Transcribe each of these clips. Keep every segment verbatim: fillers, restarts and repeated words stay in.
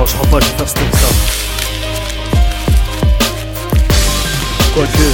Non, je crois pas, je vais faire ce truc ça. Quoique.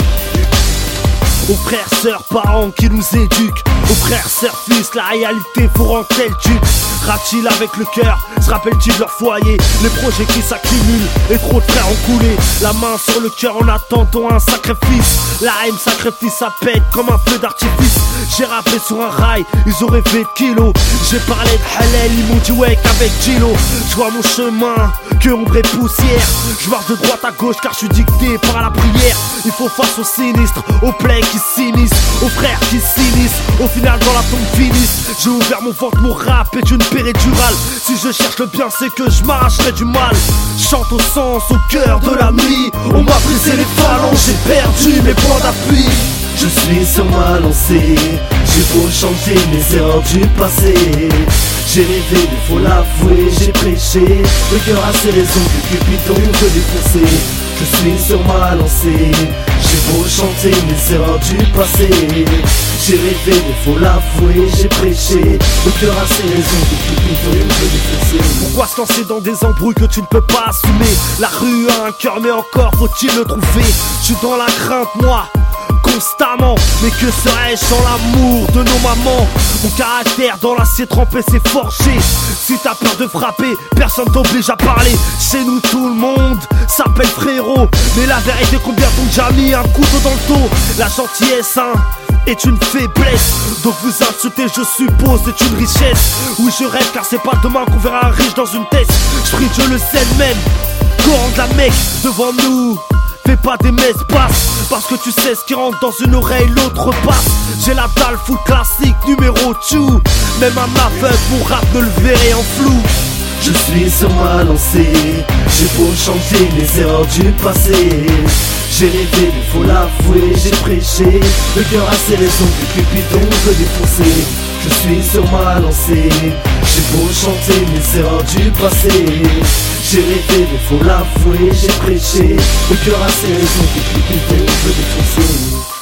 Aux frères, sœurs, parents qui nous éduquent, aux frères, sœurs, fils, la réalité faut rentrer le tube. Rachil avec le cœur, se rappelle-t-il de leur foyer? Les projets qui s'accumulent et trop de frères ont coulé. La main sur le cœur en attendant un sacrifice. La haine sacrifice, ça pète comme un feu d'artifice. J'ai rappé sur un rail, ils auraient fait de kilos. J'ai parlé de halal, ils m'ont dit ouais qu'avec Gilo. Je vois mon chemin, que ombre et poussière. Je marche de droite à gauche car je suis dicté par la prière. Il faut face aux sinistres, aux plaies qui s'immiscent, aux frères qui s'inissent. Au final dans la tombe finissent. J'ai ouvert mon ventre, mon rap est une péridurale. Si je cherche le bien c'est que je m'arracherai du mal. Chante au sens, au cœur de la nuit. On m'a brisé les phalanges, j'ai perdu mes points d'appui. Je suis sur ma lancée, j'ai beau changer mes erreurs du passé. J'ai rêvé, mais faut l'avouer, j'ai prêché. Le cœur a ses raisons que Cupidon veut défoncer. Je suis sur ma lancée, j'ai beau chanter mes erreurs du passé. J'ai rêvé, mais faut l'avouer, j'ai prêché. Le cœur a ses raisons que Cupidon veut défoncer. Pourquoi se lancer dans des embrouilles que tu ne peux pas assumer? La rue a un cœur mais encore faut-il le trouver. Je suis dans la crainte moi, constamment. Mais que serais-je sans l'amour de nos mamans? Mon caractère dans l'acier trempé s'est forgé. Si t'as peur de frapper, personne t'oblige à parler. Chez nous tout le monde s'appelle frérot. Mais la vérité combien t'ont déjà mis un couteau dans le dos? La gentillesse hein est une faiblesse. Donc vous insulter je suppose c'est une richesse. Oui je rêve car c'est pas demain qu'on verra un riche dans une tête. J'prie Dieu le sait même. Coran de la Mecque devant nous. Fais pas des messes basses, parce que tu sais ce qui rentre dans une oreille, l'autre passe. J'ai la dalle full classique numéro deux. Même un aveugle, mon rap ne le verrait en flou. Je suis sur ma lancée, j'ai beau changer mes erreurs du passé. J'ai rêvé, mais faut l'avouer, j'ai prêché. Le cœur a ses raisons que Cupidon veut défoncer. Je suis sur ma lancée, j'ai beau chanter mes erreurs du passé. J'ai rêvé, mais faut l'avouer, j'ai prêché. Le cœur a ses raisons que Cupidon veut défoncer.